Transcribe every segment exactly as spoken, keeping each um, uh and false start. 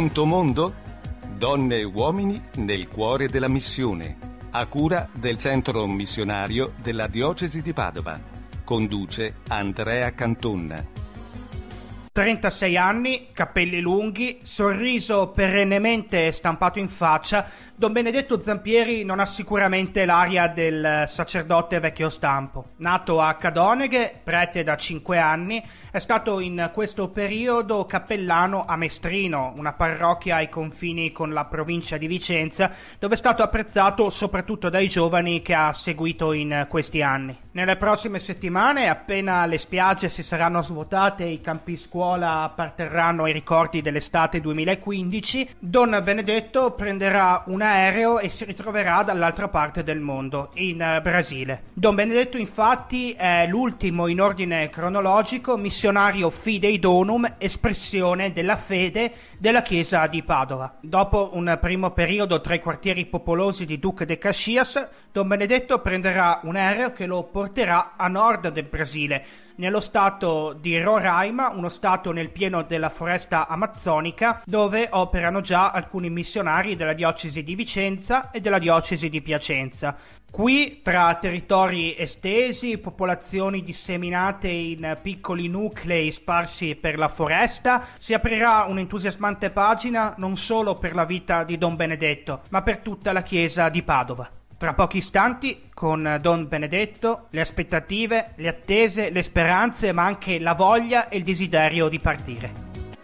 Pronto mondo? Donne e uomini nel cuore della missione, a cura del centro missionario della diocesi di Padova. Conduce Andrea Cantonna. trentasei anni, capelli lunghi, sorriso perennemente stampato in faccia, Don Benedetto Zampieri non ha sicuramente l'aria del sacerdote vecchio stampo. Nato a Cadoneghe, prete da cinque anni, è stato in questo periodo cappellano a Mestrino, una parrocchia ai confini con la provincia di Vicenza, dove è stato apprezzato soprattutto dai giovani che ha seguito in questi anni. Nelle prossime settimane, appena le spiagge si saranno svuotate e i campi scuola apparterranno ai ricordi dell'estate duemilaquindici, Don Benedetto prenderà un aereo e si ritroverà dall'altra parte del mondo, in Brasile. Don Benedetto infatti è l'ultimo in ordine cronologico missionario Fidei Donum, espressione della fede della Chiesa di Padova. Dopo un primo periodo tra i quartieri popolosi di Duque de Caxias, Don Benedetto prenderà un aereo che lo porterà a nord del Brasile, nello stato di Roraima, uno stato nel pieno della foresta amazzonica, dove operano già alcuni missionari della diocesi di Vicenza e della diocesi di Piacenza. Qui, tra territori estesi, popolazioni disseminate in piccoli nuclei sparsi per la foresta, si aprirà un'entusiasmante pagina non solo per la vita di Don Benedetto, ma per tutta la Chiesa di Padova. Tra pochi istanti, con Don Benedetto, le aspettative, le attese, le speranze, ma anche la voglia e il desiderio di partire.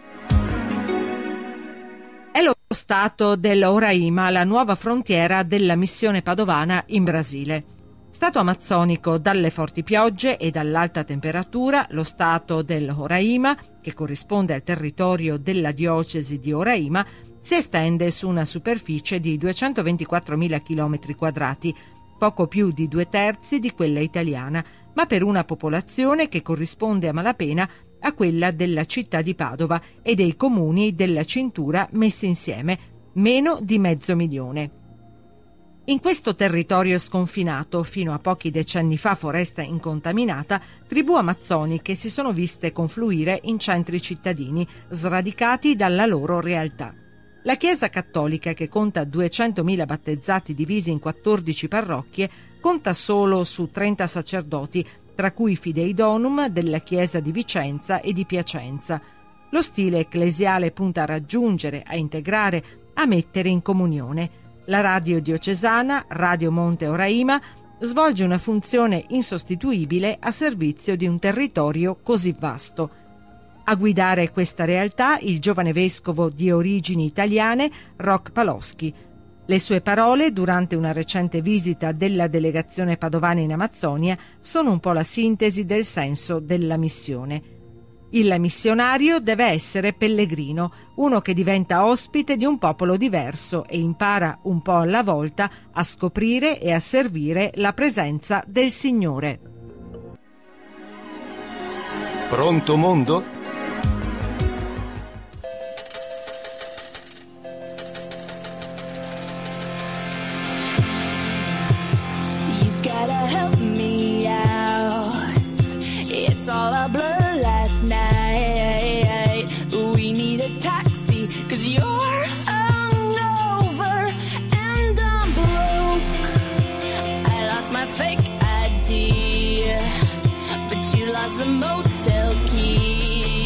È lo stato dell'Oraima, la nuova frontiera della missione padovana in Brasile. Stato amazzonico dalle forti piogge e dall'alta temperatura, lo stato dell'Oraima, che corrisponde al territorio della diocesi di Roraima, si estende su una superficie di duecentoventiquattromila chilometri quadrati, poco più di due terzi di quella italiana, ma per una popolazione che corrisponde a malapena a quella della città di Padova e dei comuni della cintura messi insieme, meno di mezzo milione. In questo territorio sconfinato, fino a pochi decenni fa foresta incontaminata, tribù amazzoniche si sono viste confluire in centri cittadini, sradicati dalla loro realtà. La Chiesa Cattolica, che conta duecentomila battezzati divisi in quattordici parrocchie, conta solo su trenta sacerdoti, tra cui Fidei Donum della Chiesa di Vicenza e di Piacenza. Lo stile ecclesiale punta a raggiungere, a integrare, a mettere in comunione. La radio diocesana, Radio Monte Roraima, svolge una funzione insostituibile a servizio di un territorio così vasto. A guidare questa realtà il giovane vescovo di origini italiane Rok Paloschi. Le sue parole, durante una recente visita della delegazione padovana in Amazzonia, sono un po' la sintesi del senso della missione. Il missionario deve essere pellegrino, uno che diventa ospite di un popolo diverso e impara un po' alla volta a scoprire e a servire la presenza del Signore. Pronto mondo? All a blur last night. We need a taxi, cause you're hungover and I'm broke. I lost my fake I D, but you lost the motel key.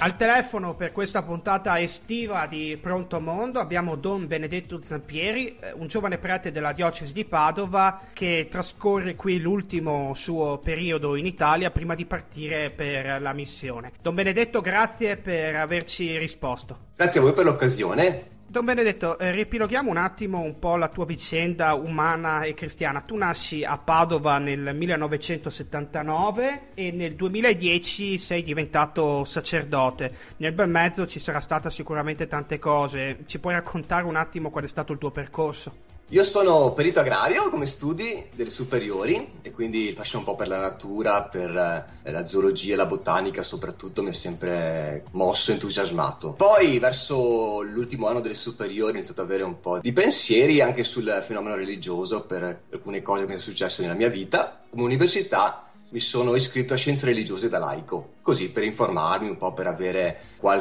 Al telefono per questa puntata estiva di Pronto Mondo abbiamo Don Benedetto Zampieri, un giovane prete della diocesi di Padova che trascorre qui l'ultimo suo periodo in Italia prima di partire per la missione. Don Benedetto, grazie per averci risposto. Grazie a voi per l'occasione. Don Benedetto, eh, riepiloghiamo un attimo un po' la tua vicenda umana e cristiana. Tu nasci a Padova nel millenovecentosettantanove e nel duemiladieci sei diventato sacerdote. Nel bel mezzo ci sarà stata sicuramente tante cose. Ci puoi raccontare un attimo qual è stato il tuo percorso? Io sono perito agrario come studi delle superiori e quindi il fascino un po' per la natura, per eh, la zoologia e la botanica soprattutto mi ha sempre mosso, entusiasmato. Poi verso l'ultimo anno delle superiori ho iniziato ad avere un po' di pensieri anche sul fenomeno religioso per alcune cose che mi sono successe nella mia vita. Come università mi sono iscritto a scienze religiose da laico, così per informarmi un po', per avere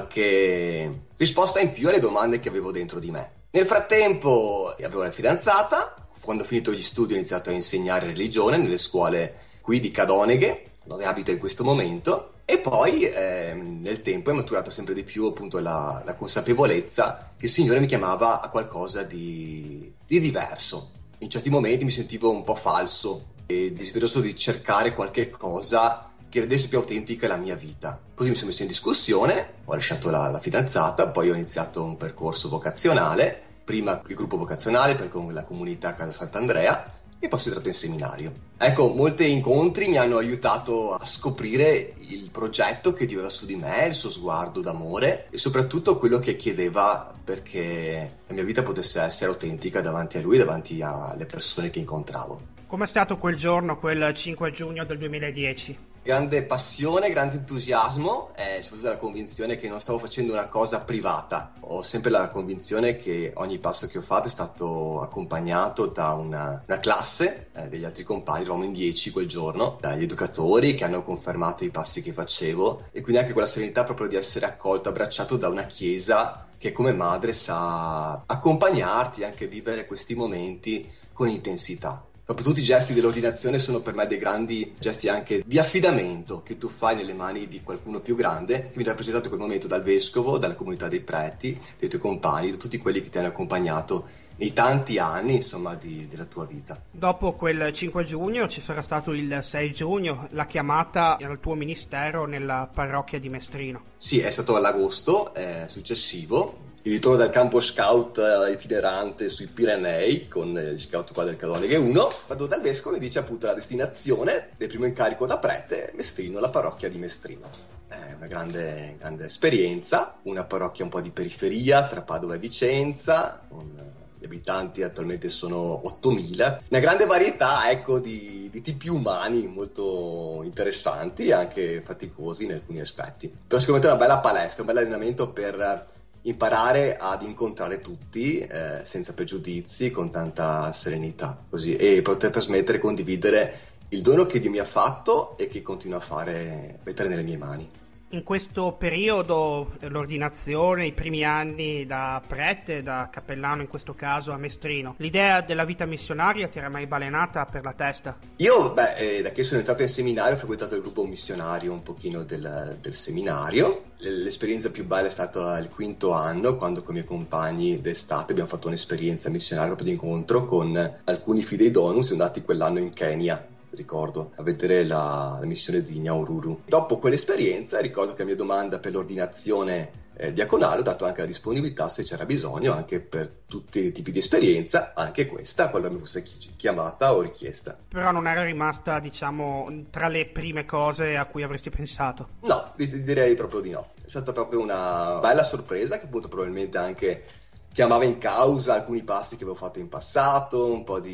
qualche risposta in più alle domande che avevo dentro di me. Nel frattempo avevo la fidanzata, quando ho finito gli studi ho iniziato a insegnare religione nelle scuole qui di Cadoneghe, dove abito in questo momento, e poi eh, nel tempo è maturato sempre di più appunto la, la consapevolezza che il Signore mi chiamava a qualcosa di, di diverso. In certi momenti mi sentivo un po' falso e desideroso di cercare qualche cosa che rendesse più autentica la mia vita. Così mi sono messo in discussione, ho lasciato la, la fidanzata, poi ho iniziato un percorso vocazionale, prima il gruppo vocazionale, poi con la comunità Casa Sant'Andrea e poi sono entrato in seminario. Ecco, molti incontri mi hanno aiutato a scoprire il progetto che aveva su di me, il suo sguardo d'amore e soprattutto quello che chiedeva perché la mia vita potesse essere autentica davanti a lui, davanti alle persone che incontravo. Com'è stato quel giorno, quel cinque giugno del duemiladieci? Grande passione, grande entusiasmo e soprattutto la convinzione che non stavo facendo una cosa privata. Ho sempre la convinzione che ogni passo che ho fatto è stato accompagnato da una, una classe eh, degli altri compagni, eravamo in dieci quel giorno, dagli educatori che hanno confermato i passi che facevo e quindi anche quella serenità proprio di essere accolto, abbracciato da una chiesa che come madre sa accompagnarti e anche vivere questi momenti con intensità. Proprio tutti i gesti dell'ordinazione sono per me dei grandi gesti anche di affidamento che tu fai nelle mani di qualcuno più grande, che mi ha rappresentato in quel momento dal vescovo, dalla comunità dei preti, dei tuoi compagni, da tutti quelli che ti hanno accompagnato nei tanti anni, insomma, di, della tua vita. Dopo quel cinque giugno ci sarà stato il sei giugno, la chiamata al tuo ministero nella parrocchia di Mestrino. Sì, è stato all'agosto eh, successivo. Il ritorno dal campo scout itinerante sui Pirenei con gli scout qua del Cadoneghe uno, vado dal vescovo e mi dice appunto la destinazione del primo incarico da prete, Mestrino, la parrocchia di Mestrino. È una grande, grande esperienza, una parrocchia un po' di periferia tra Padova e Vicenza, con gli abitanti attualmente sono ottomila, una grande varietà ecco di, di tipi umani molto interessanti e anche faticosi in alcuni aspetti. Però sicuramente è una bella palestra, un bel allenamento per imparare ad incontrare tutti eh, senza pregiudizi, con tanta serenità, così, e poter trasmettere e condividere il dono che Dio mi ha fatto e che continua a fare, mettere nelle mie mani. In questo periodo, l'ordinazione, i primi anni da prete, da cappellano in questo caso a Mestrino, l'idea della vita missionaria ti era mai balenata per la testa? Io, beh, eh, da che sono entrato in seminario ho frequentato il gruppo missionario un pochino del, del seminario. L'esperienza più bella è stata il quinto anno, quando con i miei compagni d'estate abbiamo fatto un'esperienza missionaria proprio di incontro con alcuni fidei donum, siamo andati quell'anno in Kenya, ricordo, a vedere la, la missione di Nyahururu. Dopo quell'esperienza ricordo che la mia domanda per l'ordinazione eh, diaconale ho dato anche la disponibilità, se c'era bisogno, anche per tutti i tipi di esperienza, anche questa, qualora mi fosse chiamata o richiesta. Però non era rimasta, diciamo, tra le prime cose a cui avresti pensato? No, direi proprio di no. È stata proprio una bella sorpresa che appunto probabilmente anche chiamava in causa alcuni passi che avevo fatto in passato, un po'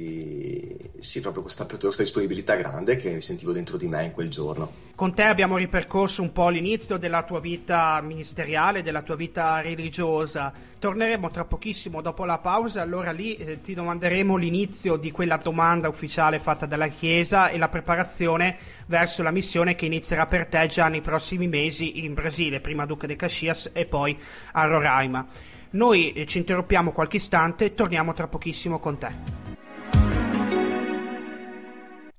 di... sì, proprio questa apertura, questa disponibilità grande che sentivo dentro di me in quel giorno. Con te abbiamo ripercorso un po' l'inizio della tua vita ministeriale, della tua vita religiosa. Torneremo tra pochissimo dopo la pausa, allora lì eh, ti domanderemo l'inizio di quella domanda ufficiale fatta dalla Chiesa e la preparazione verso la missione che inizierà per te già nei prossimi mesi in Brasile, prima a Duque de Caxias e poi a Roraima. Noi ci interrompiamo qualche istante e torniamo tra pochissimo con te.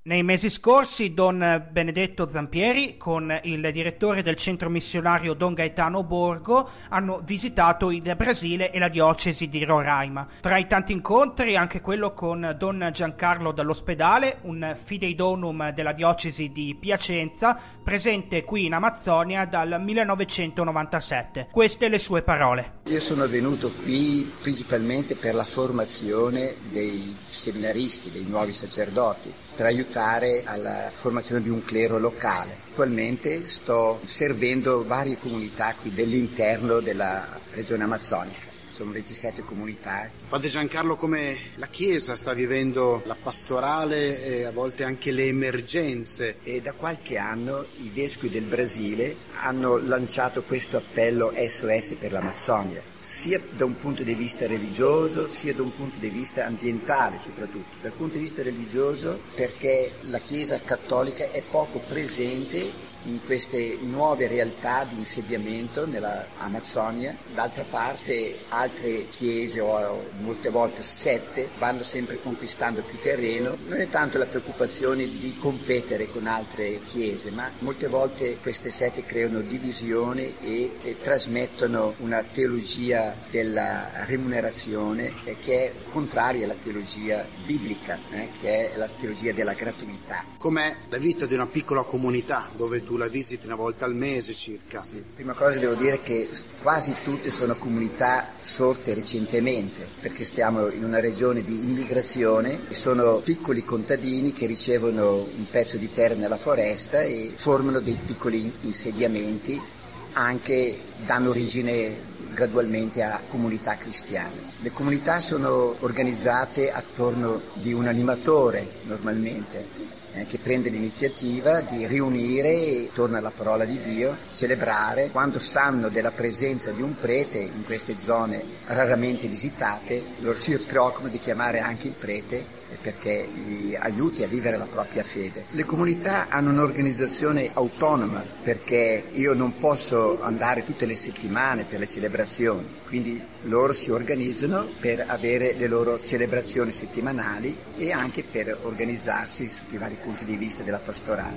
Nei mesi scorsi Don Benedetto Zampieri con il direttore del centro missionario Don Gaetano Borgo hanno visitato il Brasile e la diocesi di Roraima. Tra i tanti incontri anche quello con Don Giancarlo dall'Ospedale, un fidei donum della diocesi di Piacenza, presente qui in Amazzonia dal millenovecentonovantasette. Queste le sue parole. Io sono venuto qui principalmente per la formazione dei seminaristi, dei nuovi sacerdoti, per aiutare alla formazione di un clero locale. Attualmente sto servendo varie comunità qui dell'interno della regione amazzonica. Sono ventisette comunità. Padre Giancarlo, come la Chiesa sta vivendo la pastorale e a volte anche le emergenze? E da qualche anno i vescovi del Brasile hanno lanciato questo appello S O S per l'Amazzonia, sia da un punto di vista religioso, sia da un punto di vista ambientale soprattutto. Dal punto di vista religioso perché la Chiesa cattolica è poco presente in queste nuove realtà di insediamento nella Amazzonia. D'altra parte altre chiese o molte volte sette vanno sempre conquistando più terreno. Non è tanto la preoccupazione di competere con altre chiese, ma molte volte queste sette creano divisione e, e trasmettono una teologia della remunerazione eh, che è contraria alla teologia biblica, eh, che è la teologia della gratuità. Com'è la vita di una piccola comunità dove tu la visiti una volta al mese circa? Sì. Prima cosa devo dire che quasi tutte sono comunità sorte recentemente, perché stiamo in una regione di immigrazione e sono piccoli contadini che ricevono un pezzo di terra nella foresta e formano dei piccoli insediamenti, anche danno origine gradualmente a comunità cristiane. Le comunità sono organizzate attorno di un animatore normalmente, Eh, che prende l'iniziativa di riunire attorno alla parola di Dio, celebrare. Quando sanno della presenza di un prete in queste zone raramente visitate, loro si preoccupano di chiamare anche il prete perché li aiuti a vivere la propria fede. Le comunità hanno un'organizzazione autonoma perché io non posso andare tutte le settimane per le celebrazioni, quindi loro si organizzano per avere le loro celebrazioni settimanali e anche per organizzarsi sui vari punti di vista della pastorale.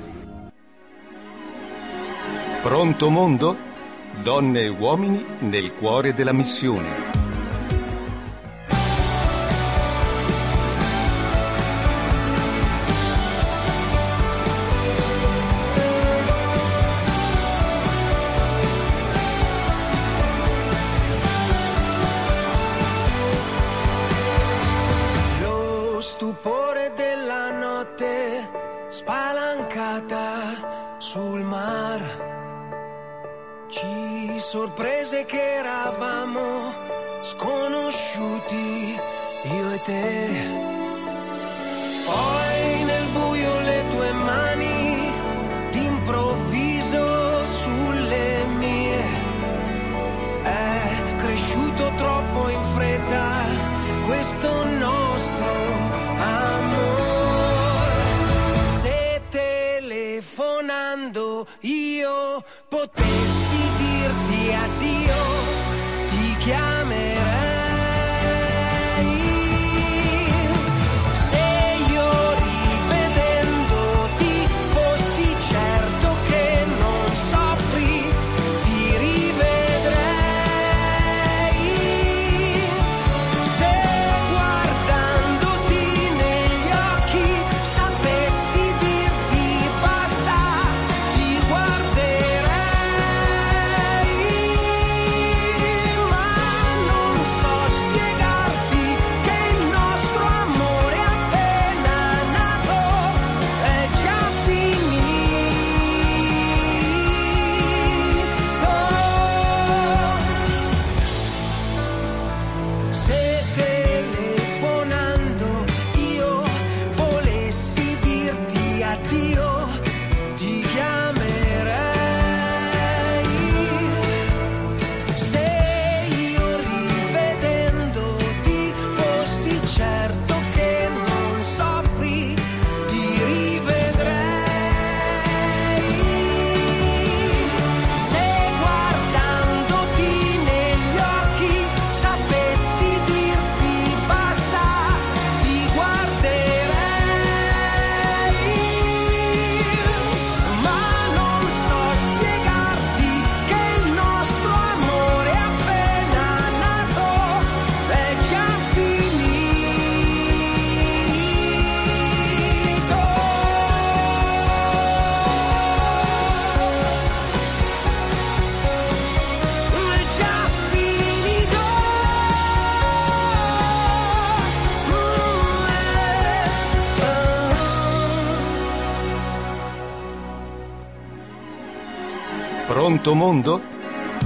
Pronto mondo? Donne e uomini nel cuore della missione. Stupore della notte spalancata sul mar ci sorprese che eravamo sconosciuti io e te. Poi nel buio le tue mani d'improvviso sulle mie. È cresciuto troppo in fretta questo nostro amor. Se telefonando io potessi dirti addio, ti chiamerei. Se io rivedendoti fossi certo che non soffri, ti rivedrei. Se guardandoti negli occhi sapessi dirti basta, ti guarderei. Ma non so Pronto mondo?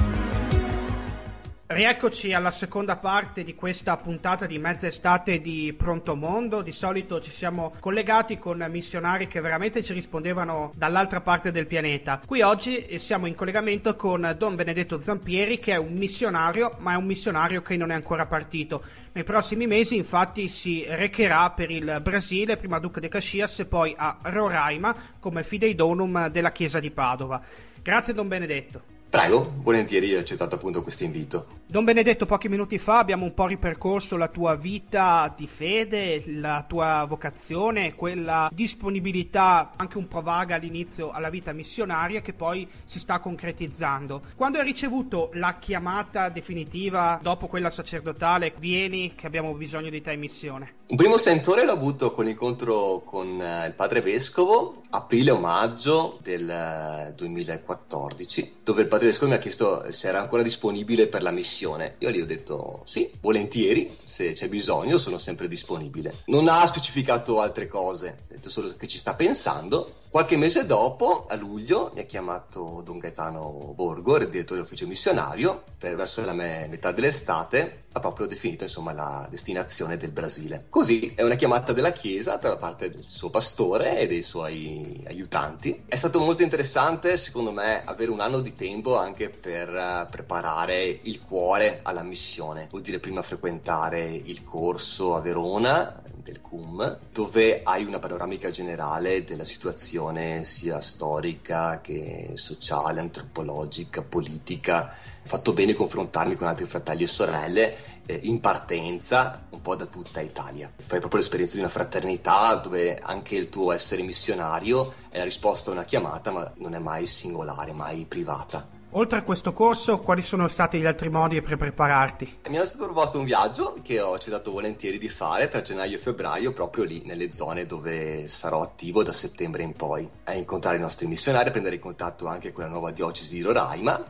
Rieccoci alla seconda parte di questa puntata di mezza estate di Pronto Mondo. Di solito ci siamo collegati con missionari che veramente ci rispondevano dall'altra parte del pianeta. Qui oggi siamo in collegamento con Don Benedetto Zampieri, che è un missionario, ma è un missionario che non è ancora partito. Nei prossimi mesi infatti si recherà per il Brasile, prima a Duca de Caxias e poi a Roraima come Fidei Donum della Chiesa di Padova. Grazie Don Benedetto. Prego, volentieri ho accettato appunto questo invito. Don Benedetto, pochi minuti fa abbiamo un po' ripercorso la tua vita di fede, la tua vocazione, quella disponibilità anche un po' vaga all'inizio alla vita missionaria che poi si sta concretizzando. Quando hai ricevuto la chiamata definitiva dopo quella sacerdotale, vieni che abbiamo bisogno di te in missione? Un primo sentore l'ho avuto con l'incontro con il padre vescovo, aprile o maggio del duemilaquattordici, dove il padre vescovo mi ha chiesto se era ancora disponibile per la missione. Io gli ho detto sì, volentieri, se c'è bisogno sono sempre disponibile. Non ha specificato altre cose, ha detto solo che ci sta pensando. Qualche mese dopo, a luglio, mi ha chiamato Don Gaetano Borgo, il direttore dell'ufficio missionario, per verso la me- metà dell'estate, ha proprio definito insomma la destinazione del Brasile. Così è una chiamata della Chiesa da parte del suo pastore e dei suoi aiutanti. È stato molto interessante, secondo me, avere un anno di tempo anche per uh, preparare il cuore alla missione. Vuol dire prima frequentare il corso a Verona del C U M, dove hai una panoramica generale della situazione sia storica che sociale, antropologica, politica. Ho fatto bene confrontarmi con altri fratelli e sorelle eh, in partenza un po' da tutta Italia. Fai proprio l'esperienza di una fraternità dove anche il tuo essere missionario è la risposta a una chiamata, ma non è mai singolare, mai privata. Oltre a questo corso, quali sono stati gli altri modi per prepararti? Mi hanno stato proposto un viaggio che ho accettato volentieri di fare tra gennaio e febbraio, proprio lì nelle zone dove sarò attivo da settembre in poi, a incontrare i nostri missionari, a prendere in contatto anche con la nuova diocesi di Roraima.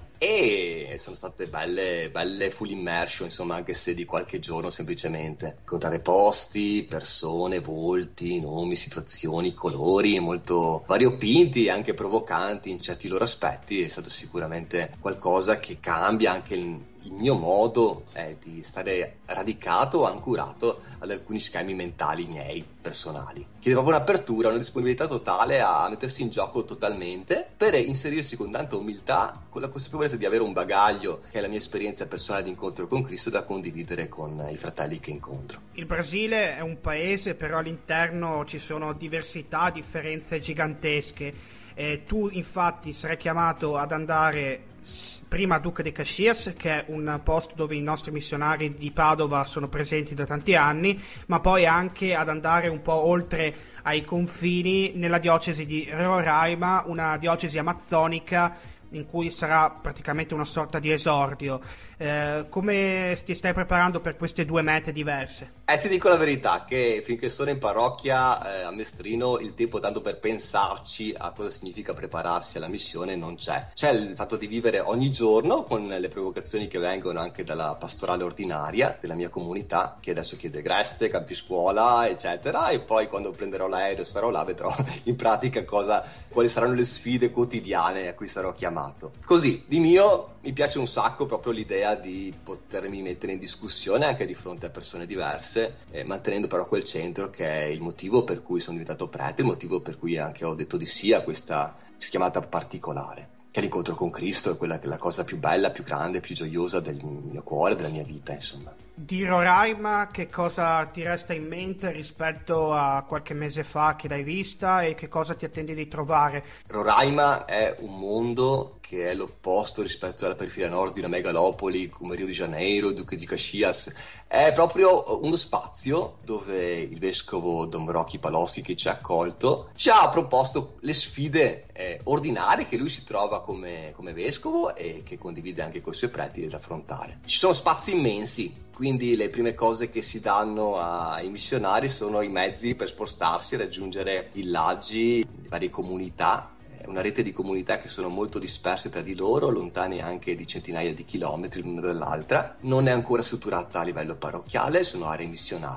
E sono state belle, belle full immersion, insomma, anche se di qualche giorno semplicemente. Incontrare posti, persone, volti, nomi, situazioni, colori, molto variopinti e anche provocanti in certi loro aspetti. È stato sicuramente qualcosa che cambia anche il, il mio modo eh, di stare radicato o ancurato ad alcuni schemi mentali miei, personali. Chiede proprio un'apertura, una disponibilità totale a mettersi in gioco totalmente per inserirsi con tanta umiltà, con la consapevolezza di avere un bagaglio che è la mia esperienza personale di incontro con Cristo da condividere con i fratelli che incontro. Il Brasile è un paese, però all'interno ci sono diversità, differenze gigantesche. Eh, tu infatti sarai chiamato ad andare prima a Duca de Caxias, che è un posto dove i nostri missionari di Padova sono presenti da tanti anni, ma poi anche ad andare un po' oltre ai confini nella diocesi di Roraima, una diocesi amazzonica in cui sarà praticamente una sorta di esordio. Eh, come ti stai preparando per queste due mete diverse? Eh, ti dico la verità che finché sono in parrocchia eh, a Mestrino il tempo tanto per pensarci a cosa significa prepararsi alla missione non c'è. C'è il fatto di vivere ogni giorno con le provocazioni che vengono anche dalla pastorale ordinaria della mia comunità, che adesso chiede Greste, campi scuola, eccetera, e poi quando prenderò l'aereo sarò là vedrò in pratica cosa, quali saranno le sfide quotidiane a cui sarò chiamato. Così, di mio mi piace un sacco proprio l'idea di potermi mettere in discussione anche di fronte a persone diverse, eh, mantenendo però quel centro che è il motivo per cui sono diventato prete, il motivo per cui anche ho detto di sì a questa chiamata particolare, che è l'incontro con Cristo, è quella che è la cosa più bella, più grande, più gioiosa del mio cuore, della mia vita, insomma. Di Roraima che cosa ti resta in mente rispetto a qualche mese fa che l'hai vista e che cosa ti attendi di trovare? Roraima è un mondo che è l'opposto rispetto alla periferia nord di una megalopoli come Rio de Janeiro, Duque di Caxias. È proprio uno spazio dove il vescovo Don Rocky Paloschi, che ci ha accolto, ci ha proposto le sfide eh, ordinarie che lui si trova come, come vescovo e che condivide anche con i suoi preti da affrontare. Ci sono spazi immensi, quindi le prime cose che si danno ai missionari sono i mezzi per spostarsi, raggiungere villaggi, varie comunità, una rete di comunità che sono molto disperse tra di loro, lontane anche di centinaia di chilometri l'una dall'altra. Non è ancora strutturata a livello parrocchiale, sono aree missionarie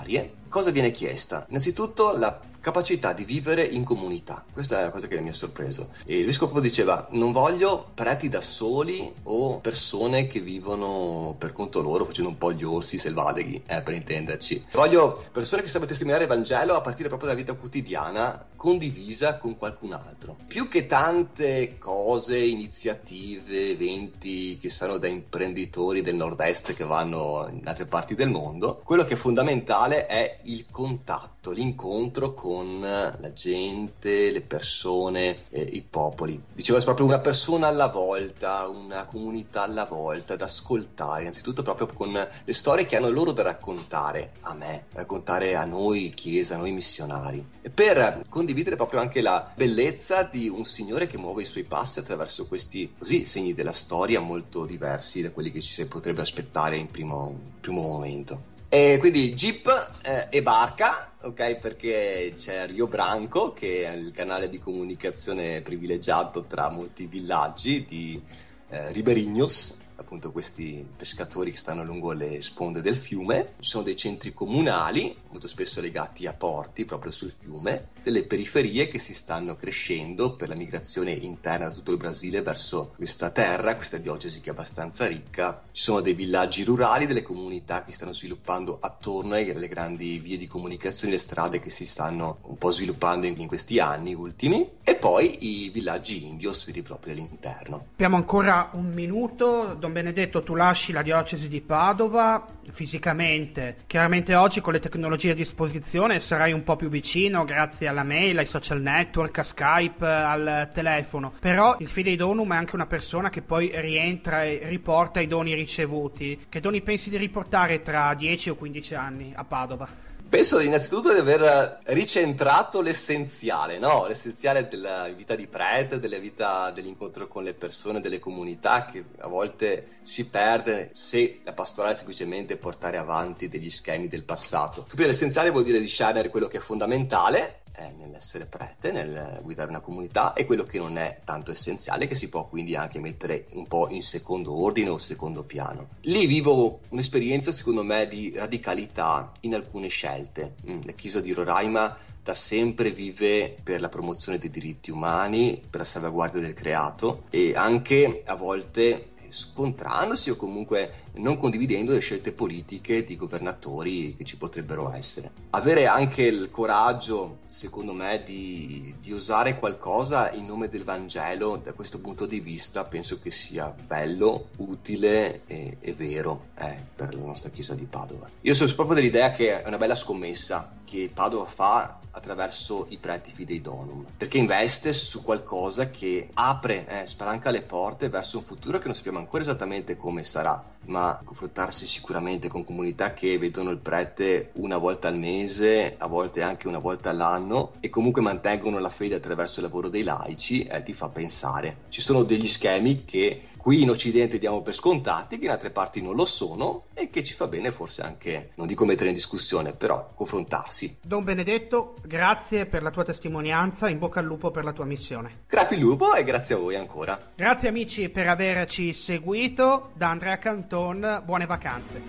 cosa viene chiesta? Innanzitutto la capacità di vivere in comunità. Questa è la cosa che mi ha sorpreso. E il vescovo diceva: non voglio preti da soli o persone che vivono per conto loro facendo un po' gli orsi selvaghi, eh, per intenderci. Voglio persone che sappiano testimoniare il Vangelo a partire proprio dalla vita quotidiana, condivisa con qualcun altro. Più che tante cose, iniziative, eventi che sanno da imprenditori del nord-est che vanno in altre parti del mondo, quello che è fondamentale è il contatto, l'incontro con la gente, le persone, eh, i popoli. Dicevo, è proprio una persona alla volta, una comunità alla volta, da ascoltare, innanzitutto proprio con le storie che hanno loro da raccontare a me, raccontare a noi chiesa, a noi missionari, e per condividere proprio anche la bellezza di un Signore che muove i suoi passi attraverso questi così segni della storia molto diversi da quelli che ci si potrebbe aspettare in primo, primo momento. E quindi jeep eh, e barca, ok, perché c'è Rio Branco, che è il canale di comunicazione privilegiato tra molti villaggi di eh, Ribeirinhos, appunto questi pescatori che stanno lungo le sponde del fiume. Ci sono dei centri comunali, molto spesso legati a porti proprio sul fiume, delle periferie che si stanno crescendo per la migrazione interna da tutto il Brasile verso questa terra, questa diocesi che è abbastanza ricca. Ci sono dei villaggi rurali, delle comunità che stanno sviluppando attorno alle grandi vie di comunicazione, le strade che si stanno un po' sviluppando in, in questi anni ultimi, e poi i villaggi indios veri proprio all'interno. Abbiamo ancora un minuto. Don Benedetto, tu lasci la diocesi di Padova fisicamente. Chiaramente oggi con le tecnologie a disposizione sarai un po' più vicino grazie alla mail, ai social network, a Skype, al telefono. Però il Fidei Donum è anche una persona che poi rientra e riporta i doni ricevuti. Che doni pensi di riportare tra dieci o quindici anni a Padova? Penso innanzitutto di aver ricentrato l'essenziale, no? L'essenziale della vita di prete, della vita dell'incontro con le persone, delle comunità, che a volte si perde se la pastorale è semplicemente portare avanti degli schemi del passato. Quindi l'essenziale vuol dire discernere quello che è fondamentale eh, nell'essere prete, nel guidare una comunità, e quello che non è tanto essenziale, che si può quindi anche mettere un po' in secondo ordine o secondo piano. Lì vivo un'esperienza secondo me di radicalità in alcune scelte. La chiesa di Roraima da sempre vive per la promozione dei diritti umani, per la salvaguardia del creato, e anche a volte scontrandosi o comunque non condividendo le scelte politiche di governatori che ci potrebbero essere. Avere anche il coraggio, secondo me, di, di osare qualcosa in nome del Vangelo, da questo punto di vista penso che sia bello, utile e, e vero eh, per la nostra chiesa di Padova. Io sono proprio dell'idea che è una bella scommessa che Padova fa attraverso i preti Fidei Donum, perché investe su qualcosa che apre, eh, spalanca le porte verso un futuro che non sappiamo ancora esattamente come sarà, ma confrontarsi sicuramente con comunità che vedono il prete una volta al mese, a volte anche una volta all'anno, e comunque mantengono la fede attraverso il lavoro dei laici, eh, ti fa pensare. Ci sono degli schemi che qui in Occidente diamo per scontati, che in altre parti non lo sono, e che ci fa bene forse anche, non dico mettere in discussione, però confrontarsi. Don Benedetto, grazie per la tua testimonianza, in bocca al lupo per la tua missione. Grazie al lupo e grazie a voi ancora. Grazie amici per averci seguito. Da Andrea Canton, buone vacanze.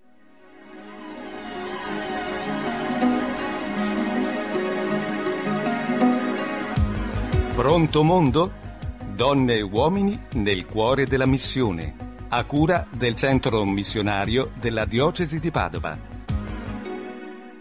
Pronto mondo? Donne e uomini nel cuore della missione, a cura del centro missionario della diocesi di Padova.